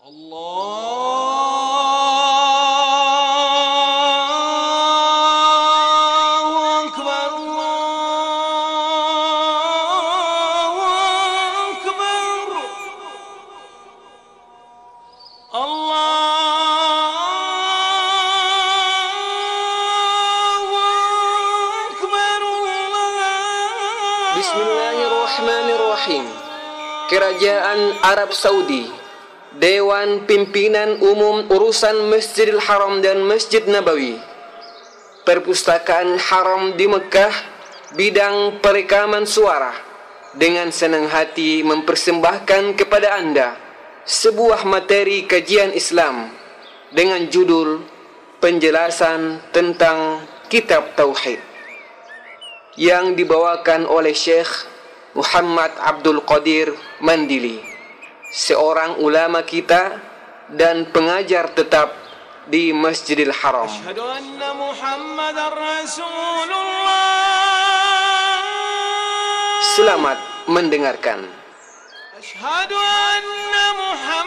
Bismillahirrahmanirrahim. Kerajaan Arab Saudi, Dewan Pimpinan Umum Urusan Masjidil Haram dan Masjid Nabawi, Perpustakaan Haram di Mekah, bidang perekaman suara, dengan senang hati mempersembahkan kepada Anda sebuah materi kajian Islam dengan judul penjelasan tentang Kitab Tauhid, yang dibawakan oleh Syekh Muhammad Abdul Qadir Mandili, seorang ulama kita dan pengajar tetap di Masjidil Haram. Asyhadu anna Muhammadar Rasulullah. Selamat mendengarkan. Asyhadu anna Muhammadar